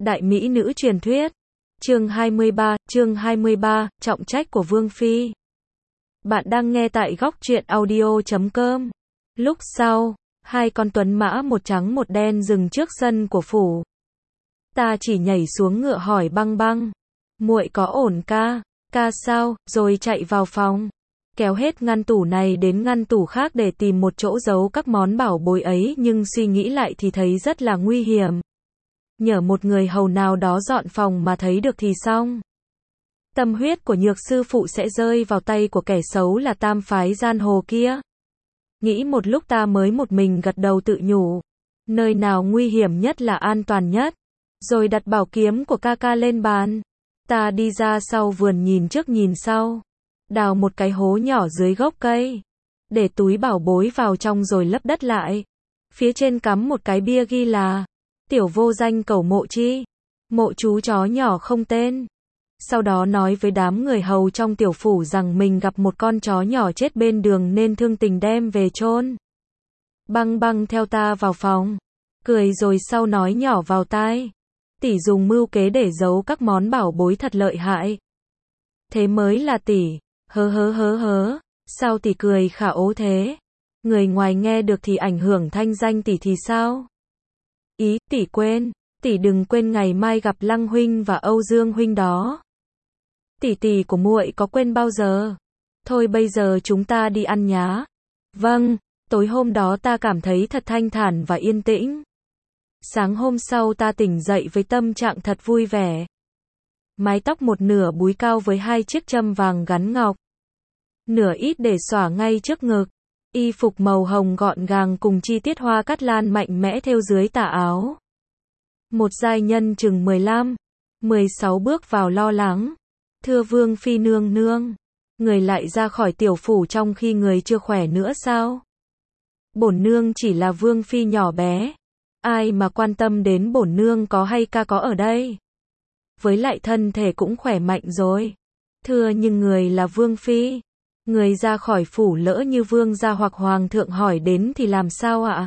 Đại mỹ nữ truyền thuyết. Chương 23, trọng trách của Vương Phi. Bạn đang nghe tại góc truyện audio.com. Lúc sau, hai con tuấn mã một trắng một đen dừng trước sân của phủ. Ta chỉ nhảy xuống ngựa hỏi Băng Băng, muội có ổn ca? Ca sao? Rồi chạy vào phòng, kéo hết ngăn tủ này đến ngăn tủ khác để tìm một chỗ giấu các món bảo bối ấy, nhưng suy nghĩ lại thì thấy rất là nguy hiểm. Nhờ một người hầu nào đó dọn phòng mà thấy được thì xong. Tâm huyết của Nhược sư phụ sẽ rơi vào tay của kẻ xấu là tam phái giang hồ kia. Nghĩ một lúc ta mới một mình gật đầu tự nhủ, nơi nào nguy hiểm nhất là an toàn nhất. Rồi đặt bảo kiếm của ca ca lên bàn. Ta đi ra sau vườn nhìn trước nhìn sau, đào một cái hố nhỏ dưới gốc cây, để túi bảo bối vào trong rồi lấp đất lại. Phía trên cắm một cái bia ghi là tiểu vô danh cầu mộ chi, mộ chú chó nhỏ không tên. Sau đó nói với đám người hầu trong tiểu phủ rằng mình gặp một con chó nhỏ chết bên đường nên thương tình đem về chôn. Băng Băng theo ta vào phòng, cười rồi sau nói nhỏ vào tai, tỷ dùng mưu kế để giấu các món bảo bối thật lợi hại. Thế mới là tỷ. Hớ. Sao tỷ cười khả ố thế? Người ngoài nghe được thì ảnh hưởng thanh danh tỷ thì sao? Ý, tỷ quên, tỷ đừng quên ngày mai gặp Lăng huynh và Âu Dương huynh đó. Tỷ của muội có quên bao giờ? Thôi bây giờ chúng ta đi ăn nhá. Vâng. Tối hôm đó ta cảm thấy thật thanh thản và yên tĩnh. Sáng hôm sau ta tỉnh dậy với tâm trạng thật vui vẻ. Mái tóc một nửa búi cao với hai chiếc châm vàng gắn ngọc, nửa ít để xõa ngay trước ngực. Y phục màu hồng gọn gàng cùng chi tiết hoa cắt lan mạnh mẽ thêu dưới tà áo. Một giai nhân chừng 15, 16 bước vào lo lắng. Thưa Vương Phi nương nương, người lại ra khỏi tiểu phủ trong khi người chưa khỏe nữa sao? Bổn nương chỉ là Vương Phi nhỏ bé. Ai mà quan tâm đến bổn nương có hay ca có ở đây. Với lại thân thể cũng khỏe mạnh rồi. Thưa nhưng người là Vương Phi. Người ra khỏi phủ lỡ như Vương gia hoặc Hoàng thượng hỏi đến thì làm sao ạ?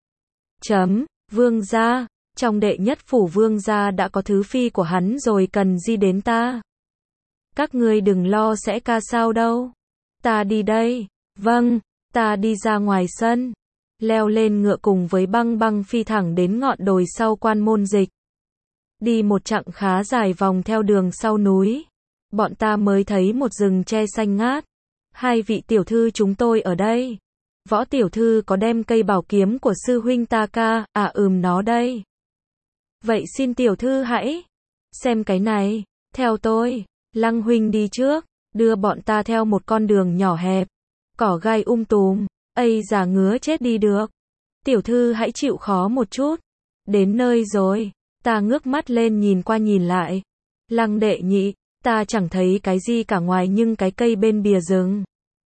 Vương gia, trong đệ nhất phủ Vương gia đã có thứ phi của hắn rồi cần gì đến ta? Các ngươi đừng lo sẽ ca sao đâu. Ta đi đây. Vâng, ta đi ra ngoài sân, leo lên ngựa cùng với Băng Băng phi thẳng đến ngọn đồi sau quan môn dịch. Đi một chặng khá dài vòng theo đường sau núi, bọn ta mới thấy một rừng tre xanh ngát. Hai vị tiểu thư chúng tôi ở đây. Võ tiểu thư có đem cây bảo kiếm của sư huynh ta ca? Nó đây. Vậy xin tiểu thư hãy xem cái này, theo tôi. Lăng huynh đi trước, đưa bọn ta theo một con đường nhỏ hẹp, cỏ gai tùm. Ây già ngứa chết đi được. Tiểu thư hãy chịu khó một chút. Đến nơi rồi. Ta ngước mắt lên nhìn qua nhìn lại. Lăng đệ nhị, ta chẳng thấy cái gì cả ngoài nhưng cái cây bên bìa rừng.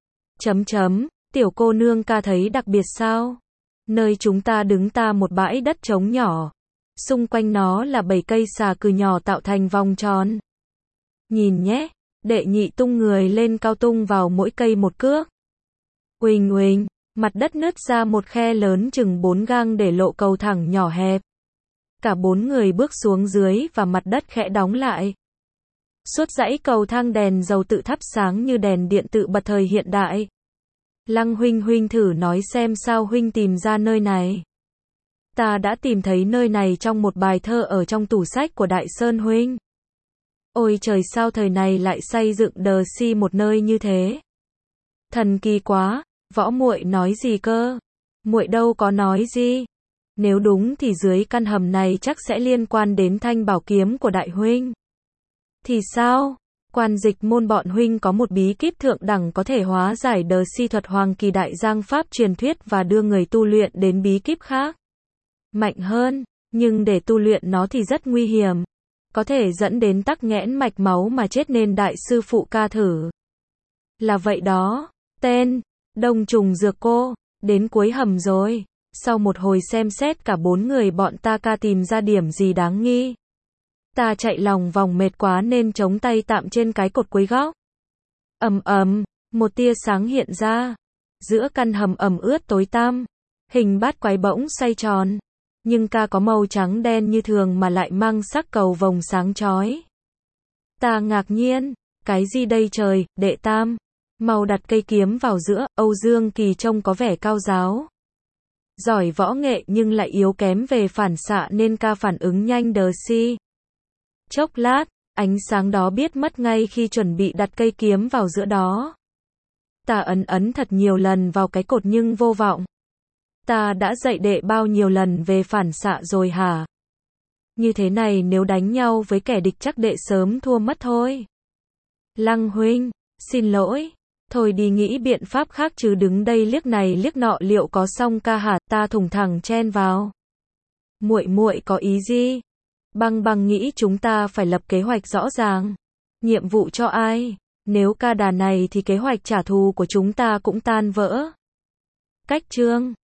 Tiểu cô nương ca thấy đặc biệt sao? Nơi chúng ta đứng ta một bãi đất trống nhỏ. Xung quanh nó là 7 cây xà cừ nhỏ tạo thành vòng tròn. Nhìn nhé, đệ nhị tung người lên cao tung vào mỗi cây một cước. Uỳnh, mặt đất nứt ra một khe lớn chừng 4 gang để lộ cầu thẳng nhỏ hẹp. Cả 4 người bước xuống dưới và mặt đất khẽ đóng lại. Suốt dãy cầu thang đèn dầu tự thắp sáng như đèn điện tự bật thời hiện đại. Lăng huynh thử nói xem sao huynh tìm ra nơi này. Ta đã tìm thấy nơi này trong một bài thơ ở trong tủ sách của Đại Sơn huynh. Ôi trời sao thời này lại xây dựng đờ si một nơi như thế. Thần kỳ quá. Võ muội nói gì cơ? Muội đâu có nói gì. Nếu đúng thì dưới căn hầm này chắc sẽ liên quan đến thanh bảo kiếm của đại huynh. Thì sao? Quan dịch môn bọn huynh có một bí kíp thượng đẳng có thể hóa giải đờ si thuật hoàng kỳ đại giang pháp truyền thuyết và đưa người tu luyện đến bí kíp khác mạnh hơn, nhưng để tu luyện nó thì rất nguy hiểm. Có thể dẫn đến tắc nghẽn mạch máu mà chết nên đại sư phụ ca thử. Là vậy đó. Tên Đông Trùng Dược Cô. Đến cuối hầm rồi. Sau một hồi xem xét cả 4 người bọn ta ca tìm ra điểm gì đáng nghi. Ta chạy lòng vòng mệt quá nên chống tay tạm trên cái cột cuối góc. Một tia sáng hiện ra. Giữa căn hầm ẩm ướt tối tăm, hình bát quái bỗng xoay tròn. nhưng ca có màu trắng đen như thường mà lại mang sắc cầu vồng sáng chói. Ta ngạc nhiên, cái gì đây trời, đệ tam? Mau đặt cây kiếm vào giữa, Âu Dương Kỳ trông có vẻ cao giáo. Giỏi võ nghệ nhưng lại yếu kém về phản xạ nên ca phản ứng nhanh đờ si. Chốc lát, ánh sáng đó biết mất ngay khi chuẩn bị đặt cây kiếm vào giữa đó. Ta ấn thật nhiều lần vào cái cột nhưng vô vọng. Ta đã dạy đệ bao nhiêu lần về phản xạ rồi hả? Như thế này nếu đánh nhau với kẻ địch chắc đệ sớm thua mất thôi. Lăng huynh, xin lỗi. Thôi đi nghĩ biện pháp khác chứ đứng đây liếc này liếc nọ liệu có xong ca hả? Ta thủng thẳng chen vào. Muội có ý gì? Băng nghĩ chúng ta phải lập kế hoạch rõ ràng. Nhiệm vụ cho ai? Nếu ca đà này thì kế hoạch trả thù của chúng ta cũng tan vỡ. Cách chương